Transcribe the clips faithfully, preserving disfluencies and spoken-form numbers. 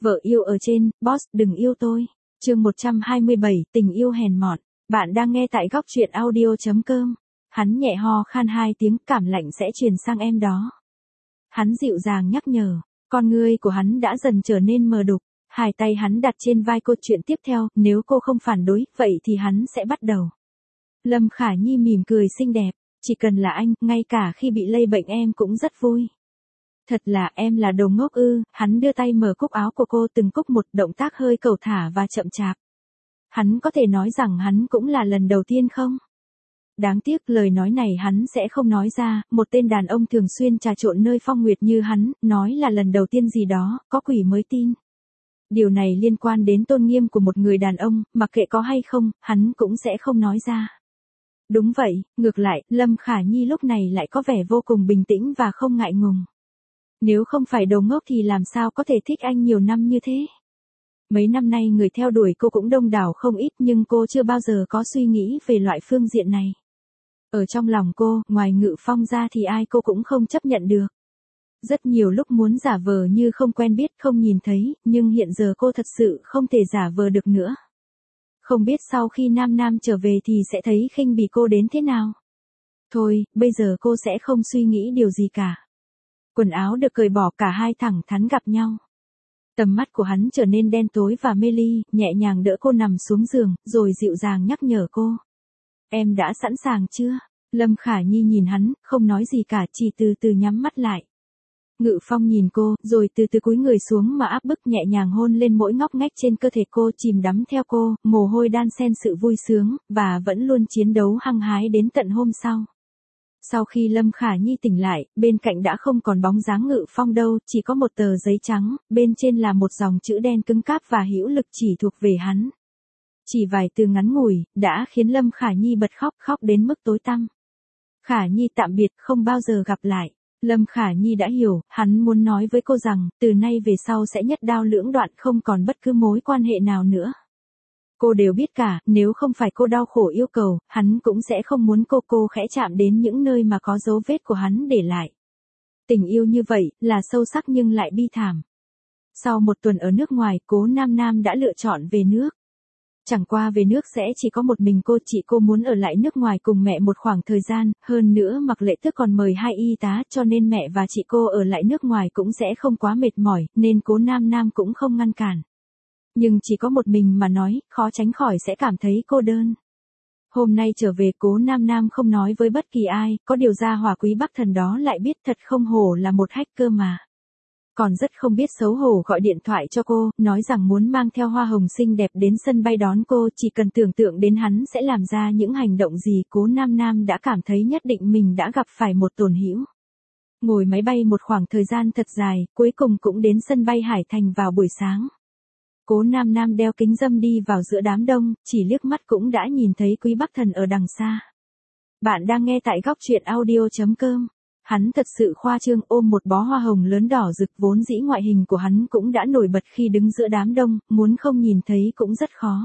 Vợ yêu ở trên, boss đừng yêu tôi. Chương một trăm hai mươi bảy, tình yêu hèn mọn. Bạn đang nghe tại góc truyện audio chấm com. Hắn nhẹ ho khan hai tiếng, cảm lạnh sẽ truyền sang em đó. Hắn dịu dàng nhắc nhở, con ngươi của hắn đã dần trở nên mờ đục. Hai tay hắn đặt trên vai cô, chuyện tiếp theo, nếu cô không phản đối, vậy thì hắn sẽ bắt đầu. Lâm Khả Nhi mỉm cười xinh đẹp, chỉ cần là anh, ngay cả khi bị lây bệnh em cũng rất vui. Thật là em là đồ ngốc ư, hắn đưa tay mở cúc áo của cô từng cúc một, động tác hơi cẩu thả và chậm chạp. Hắn có thể nói rằng hắn cũng là lần đầu tiên không? Đáng tiếc lời nói này hắn sẽ không nói ra, một tên đàn ông thường xuyên trà trộn nơi phong nguyệt như hắn, nói là lần đầu tiên gì đó, có quỷ mới tin. Điều này liên quan đến tôn nghiêm của một người đàn ông, mặc kệ có hay không, hắn cũng sẽ không nói ra. Đúng vậy, ngược lại, Lâm Khả Nhi lúc này lại có vẻ vô cùng bình tĩnh và không ngại ngùng. Nếu không phải đồ ngốc thì làm sao có thể thích anh nhiều năm như thế? Mấy năm nay người theo đuổi cô cũng đông đảo không ít, nhưng cô chưa bao giờ có suy nghĩ về loại phương diện này. Ở trong lòng cô, ngoài Ngự Phong ra thì ai cô cũng không chấp nhận được. Rất nhiều lúc muốn giả vờ như không quen biết, không nhìn thấy, nhưng hiện giờ cô thật sự không thể giả vờ được nữa. Không biết sau khi Nam Nam trở về thì sẽ thấy khinh bỉ cô đến thế nào. Thôi, bây giờ cô sẽ không suy nghĩ điều gì cả. Quần áo được cởi bỏ, cả hai thẳng thắn gặp nhau. Tầm mắt của hắn trở nên đen tối và mê ly, nhẹ nhàng đỡ cô nằm xuống giường, rồi dịu dàng nhắc nhở cô. Em đã sẵn sàng chưa? Lâm Khả Nhi nhìn hắn, không nói gì cả, chỉ từ từ nhắm mắt lại. Ngự Phong nhìn cô, rồi từ từ cúi người xuống mà áp bức nhẹ nhàng hôn lên mỗi ngóc ngách trên cơ thể cô, chìm đắm theo cô, mồ hôi đan xen sự vui sướng, và vẫn luôn chiến đấu hăng hái đến tận hôm sau. Sau khi Lâm Khả Nhi tỉnh lại, bên cạnh đã không còn bóng dáng Ngự Phong đâu, chỉ có một tờ giấy trắng, bên trên là một dòng chữ đen cứng cáp và hữu lực chỉ thuộc về hắn. Chỉ vài từ ngắn ngủi, đã khiến Lâm Khả Nhi bật khóc, khóc đến mức tối tăm. Khả Nhi tạm biệt, không bao giờ gặp lại. Lâm Khả Nhi đã hiểu, hắn muốn nói với cô rằng, từ nay về sau sẽ nhất đao lưỡng đoạn, không còn bất cứ mối quan hệ nào nữa. Cô đều biết cả, nếu không phải cô đau khổ yêu cầu, hắn cũng sẽ không muốn cô cô khẽ chạm đến những nơi mà có dấu vết của hắn để lại. Tình yêu như vậy, là sâu sắc nhưng lại bi thảm. Sau một tuần ở nước ngoài, Cố Nam Nam đã lựa chọn về nước. Chẳng qua về nước sẽ chỉ có một mình cô, chị cô muốn ở lại nước ngoài cùng mẹ một khoảng thời gian, hơn nữa Mạc Lệ Tước còn mời hai y tá, cho nên mẹ và chị cô ở lại nước ngoài cũng sẽ không quá mệt mỏi, nên Cố Nam Nam cũng không ngăn cản. Nhưng chỉ có một mình mà nói, khó tránh khỏi sẽ cảm thấy cô đơn. Hôm nay trở về, Cố Nam Nam không nói với bất kỳ ai, có điều gia hỏa Quý Bắc Thần đó lại biết, thật không hổ là một hacker mà. Còn rất không biết xấu hổ gọi điện thoại cho cô, nói rằng muốn mang theo hoa hồng xinh đẹp đến sân bay đón cô, chỉ cần tưởng tượng đến hắn sẽ làm ra những hành động gì, Cố Nam Nam đã cảm thấy nhất định mình đã gặp phải một tổn hữu. Ngồi máy bay một khoảng thời gian thật dài, cuối cùng cũng đến sân bay Hải Thành vào buổi sáng. Cố Nam Nam đeo kính râm đi vào giữa đám đông, chỉ liếc mắt cũng đã nhìn thấy Quý Bắc Thần ở đằng xa. Bạn đang nghe tại góc truyện audio chấm com. Hắn thật sự khoa trương, ôm một bó hoa hồng lớn đỏ rực, vốn dĩ ngoại hình của hắn cũng đã nổi bật khi đứng giữa đám đông, muốn không nhìn thấy cũng rất khó.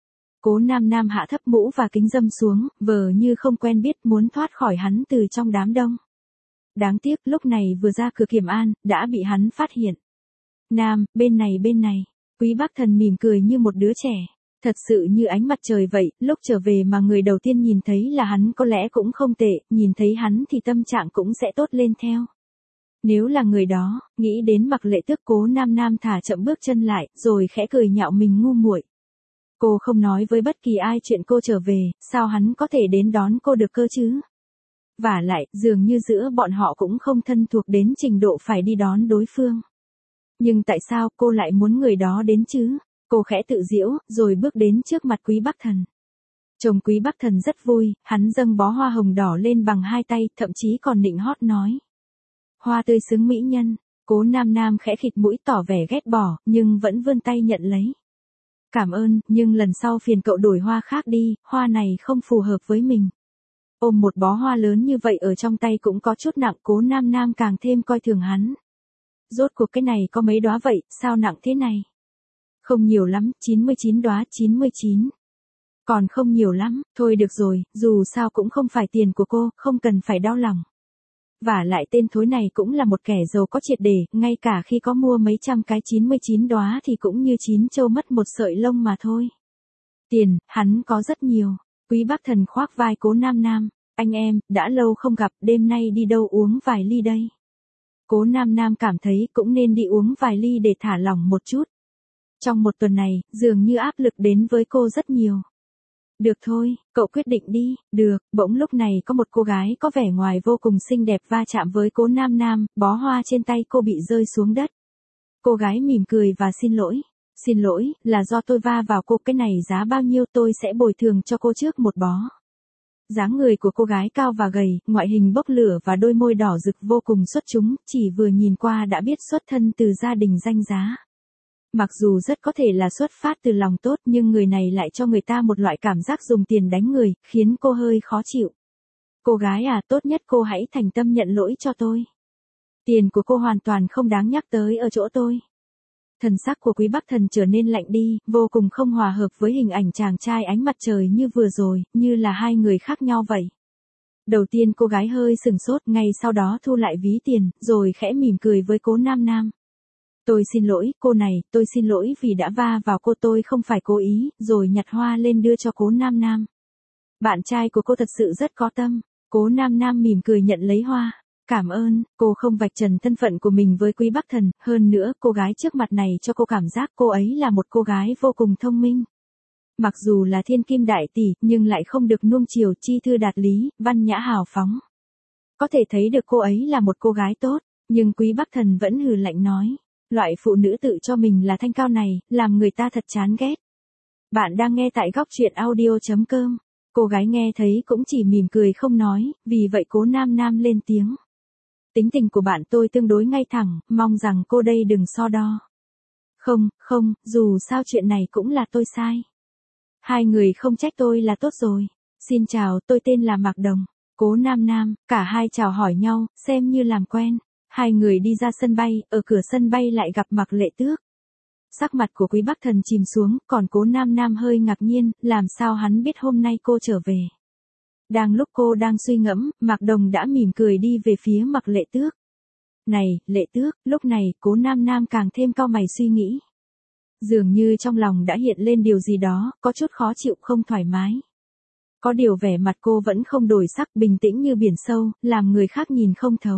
Cố Nam Nam hạ thấp mũ và kính râm xuống, vờ như không quen biết, muốn thoát khỏi hắn từ trong đám đông. Đáng tiếc lúc này vừa ra cửa kiểm an, đã bị hắn phát hiện. Nam, bên này bên này. Quý Bắc Thần mỉm cười như một đứa trẻ. Thật sự như ánh mặt trời vậy, lúc trở về mà người đầu tiên nhìn thấy là hắn có lẽ cũng không tệ, nhìn thấy hắn thì tâm trạng cũng sẽ tốt lên theo. Nếu là người đó, nghĩ đến Mạc Lệ Tước, Cố Nam Nam thả chậm bước chân lại, rồi khẽ cười nhạo mình ngu muội. Cô không nói với bất kỳ ai chuyện cô trở về, sao hắn có thể đến đón cô được cơ chứ? Vả lại, dường như giữa bọn họ cũng không thân thuộc đến trình độ phải đi đón đối phương. Nhưng tại sao cô lại muốn người đó đến chứ? Cô khẽ tự giễu, rồi bước đến trước mặt Quý Bắc Thần. Chồng Quý Bắc Thần rất vui, hắn dâng bó hoa hồng đỏ lên bằng hai tay, thậm chí còn nịnh hót nói. Hoa tươi xứng mỹ nhân. Cố Nam Nam khẽ khịt mũi tỏ vẻ ghét bỏ, nhưng vẫn vươn tay nhận lấy. Cảm ơn, nhưng lần sau phiền cậu đổi hoa khác đi, hoa này không phù hợp với mình. Ôm một bó hoa lớn như vậy ở trong tay cũng có chút nặng, Cố Nam Nam càng thêm coi thường hắn. Rốt cuộc cái này có mấy đóa vậy, sao nặng thế này? Không nhiều lắm, chín mươi chín đóa, chín mươi chín. Còn không nhiều lắm, thôi được rồi, dù sao cũng không phải tiền của cô, không cần phải đau lòng. Vả lại tên thối này cũng là một kẻ giàu có triệt để, ngay cả khi có mua mấy trăm cái chín mươi chín đóa thì cũng như chín trâu mất một sợi lông mà thôi. Tiền, hắn có rất nhiều. Quý Bắc Thần khoác vai Cố Nam Nam, anh em, đã lâu không gặp, đêm nay đi đâu uống vài ly đây. Cố Nam Nam cảm thấy cũng nên đi uống vài ly để thả lỏng một chút. Trong một tuần này, dường như áp lực đến với cô rất nhiều. Được thôi, cậu quyết định đi, được, bỗng lúc này có một cô gái có vẻ ngoài vô cùng xinh đẹp va chạm với Cố Nam Nam, bó hoa trên tay cô bị rơi xuống đất. Cô gái mỉm cười và xin lỗi. Xin lỗi, là do tôi va vào cô, cái này giá bao nhiêu tôi sẽ bồi thường cho cô trước một bó. Dáng người của cô gái cao và gầy, ngoại hình bốc lửa và đôi môi đỏ rực vô cùng xuất chúng, chỉ vừa nhìn qua đã biết xuất thân từ gia đình danh giá. Mặc dù rất có thể là xuất phát từ lòng tốt nhưng người này lại cho người ta một loại cảm giác dùng tiền đánh người, khiến cô hơi khó chịu. Cô gái à, tốt nhất cô hãy thành tâm nhận lỗi cho tôi. Tiền của cô hoàn toàn không đáng nhắc tới ở chỗ tôi. Thần sắc của Quý Bắc Thần trở nên lạnh đi, vô cùng không hòa hợp với hình ảnh chàng trai ánh mặt trời như vừa rồi, như là hai người khác nhau vậy. Đầu tiên cô gái hơi sừng sốt, ngay sau đó thu lại ví tiền, rồi khẽ mỉm cười với Cố Nam Nam. Tôi xin lỗi, cô này, tôi xin lỗi vì đã va vào cô, tôi không phải cố ý, rồi nhặt hoa lên đưa cho Cố Nam Nam. Bạn trai của cô thật sự rất có tâm. Cố Nam Nam mỉm cười nhận lấy hoa. Cảm ơn, cô không vạch trần thân phận của mình với Quý Bắc Thần, hơn nữa cô gái trước mặt này cho cô cảm giác cô ấy là một cô gái vô cùng thông minh. Mặc dù là thiên kim đại tỷ, nhưng lại không được nuông chiều, chi thư đạt lý, văn nhã hào phóng. Có thể thấy được cô ấy là một cô gái tốt, nhưng Quý Bắc Thần vẫn hừ lạnh nói. Loại phụ nữ tự cho mình là thanh cao này, làm người ta thật chán ghét. Bạn đang nghe tại góc truyện audio chấm com. Cô gái nghe thấy cũng chỉ mỉm cười không nói, vì vậy Cố Nam Nam lên tiếng. Tính tình của bạn tôi tương đối ngay thẳng, mong rằng cô đây đừng so đo. Không, không, dù sao chuyện này cũng là tôi sai. Hai người không trách tôi là tốt rồi. Xin chào, tôi tên là Mạc Đồng. Cố Nam Nam, cả hai chào hỏi nhau, xem như làm quen. Hai người đi ra sân bay, ở cửa sân bay lại gặp Mạc Lệ Tước. Sắc mặt của Quý Bắc Thần chìm xuống, còn Cố Nam Nam hơi ngạc nhiên, làm sao hắn biết hôm nay cô trở về. Đang lúc cô đang suy ngẫm, Mạc Đồng đã mỉm cười đi về phía Mạc Lệ Tước. Này, Lệ Tước, lúc này, Cố Nam Nam càng thêm cau mày suy nghĩ. Dường như trong lòng đã hiện lên điều gì đó, có chút khó chịu không thoải mái. Có điều vẻ mặt cô vẫn không đổi sắc, bình tĩnh như biển sâu, làm người khác nhìn không thấu.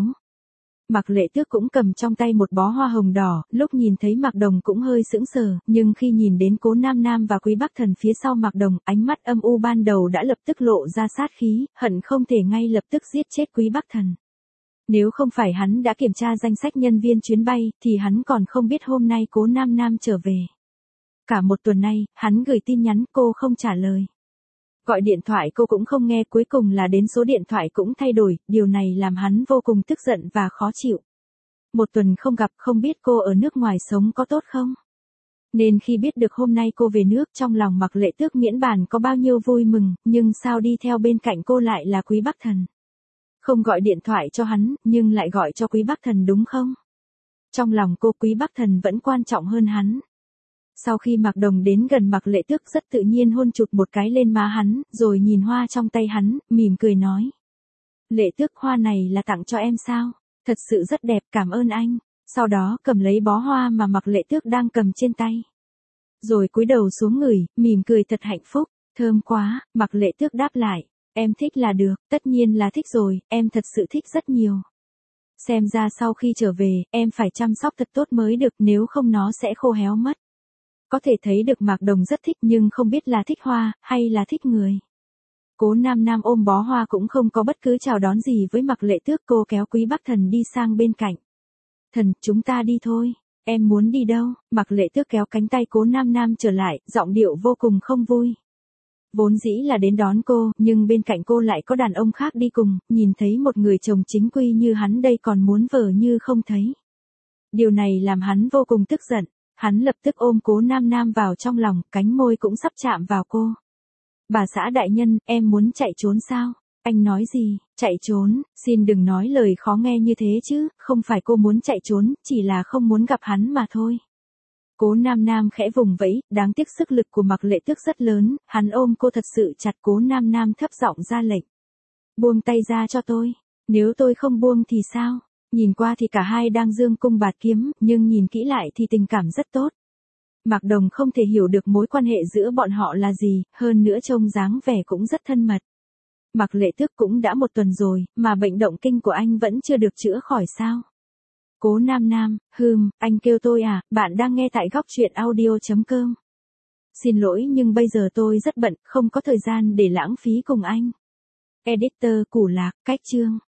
Mạc Lệ Tước cũng cầm trong tay một bó hoa hồng đỏ, lúc nhìn thấy Mạc Đồng cũng hơi sững sờ, nhưng khi nhìn đến Cố Nam Nam và Quý Bắc Thần phía sau Mạc Đồng, ánh mắt âm u ban đầu đã lập tức lộ ra sát khí, hận không thể ngay lập tức giết chết Quý Bắc Thần. Nếu không phải hắn đã kiểm tra danh sách nhân viên chuyến bay, thì hắn còn không biết hôm nay Cố Nam Nam trở về. Cả một tuần nay, hắn gửi tin nhắn cô không trả lời. Gọi điện thoại cô cũng không nghe, cuối cùng là đến số điện thoại cũng thay đổi, điều này làm hắn vô cùng tức giận và khó chịu. Một tuần không gặp, không biết cô ở nước ngoài sống có tốt không? Nên khi biết được hôm nay cô về nước, trong lòng Mạc Lệ Tước miễn bàn có bao nhiêu vui mừng, nhưng sao đi theo bên cạnh cô lại là Quý Bắc Thần? Không gọi điện thoại cho hắn, nhưng lại gọi cho Quý Bắc Thần đúng không? Trong lòng cô, Quý Bắc Thần vẫn quan trọng hơn hắn. Sau khi Mạc Đồng đến gần Mạc Lệ Tước rất tự nhiên hôn chụt một cái lên má hắn, rồi nhìn hoa trong tay hắn, mỉm cười nói. Lệ Tước, hoa này là tặng cho em sao? Thật sự rất đẹp, cảm ơn anh. Sau đó cầm lấy bó hoa mà Mạc Lệ Tước đang cầm trên tay. Rồi cúi đầu xuống ngửi, mỉm cười thật hạnh phúc, thơm quá, Mạc Lệ Tước đáp lại. Em thích là được, tất nhiên là thích rồi, em thật sự thích rất nhiều. Xem ra sau khi trở về, em phải chăm sóc thật tốt mới được, nếu không nó sẽ khô héo mất. Có thể thấy được Mạc Đồng rất thích nhưng không biết là thích hoa, hay là thích người. Cố Nam Nam ôm bó hoa cũng không có bất cứ chào đón gì với Mạc Lệ Tước, cô kéo Quý Bắc Thần đi sang bên cạnh. Thần, chúng ta đi thôi. Em muốn đi đâu? Mạc Lệ Tước kéo cánh tay Cố Nam Nam trở lại, giọng điệu vô cùng không vui. Vốn dĩ là đến đón cô, nhưng bên cạnh cô lại có đàn ông khác đi cùng, nhìn thấy một người chồng chính quy như hắn đây còn muốn vờ như không thấy. Điều này làm hắn vô cùng tức giận. Hắn lập tức ôm Cố Nam Nam vào trong lòng, cánh môi cũng sắp chạm vào cô. Bà xã đại nhân, em muốn chạy trốn sao? Anh nói gì? Chạy trốn? Xin đừng nói lời khó nghe như thế chứ, không phải cô muốn chạy trốn, chỉ là không muốn gặp hắn mà thôi. Cố Nam Nam khẽ vùng vẫy, đáng tiếc sức lực của Mạc Lệ Tước rất lớn, hắn ôm cô thật sự chặt. Cố Nam Nam thấp giọng ra lệnh. Buông tay ra cho tôi. Nếu tôi không buông thì sao? Nhìn qua thì cả hai đang dương cung bạt kiếm, nhưng nhìn kỹ lại thì tình cảm rất tốt. Mạc Đồng không thể hiểu được mối quan hệ giữa bọn họ là gì, hơn nữa trông dáng vẻ cũng rất thân mật. Mạc Lệ Tước cũng đã một tuần rồi, mà bệnh động kinh của anh vẫn chưa được chữa khỏi sao? Cố Nam Nam, hừm, anh kêu tôi à, bạn đang nghe tại góc truyện audio.com. Xin lỗi nhưng bây giờ tôi rất bận, không có thời gian để lãng phí cùng anh. Editor Củ Lạc, cách chương.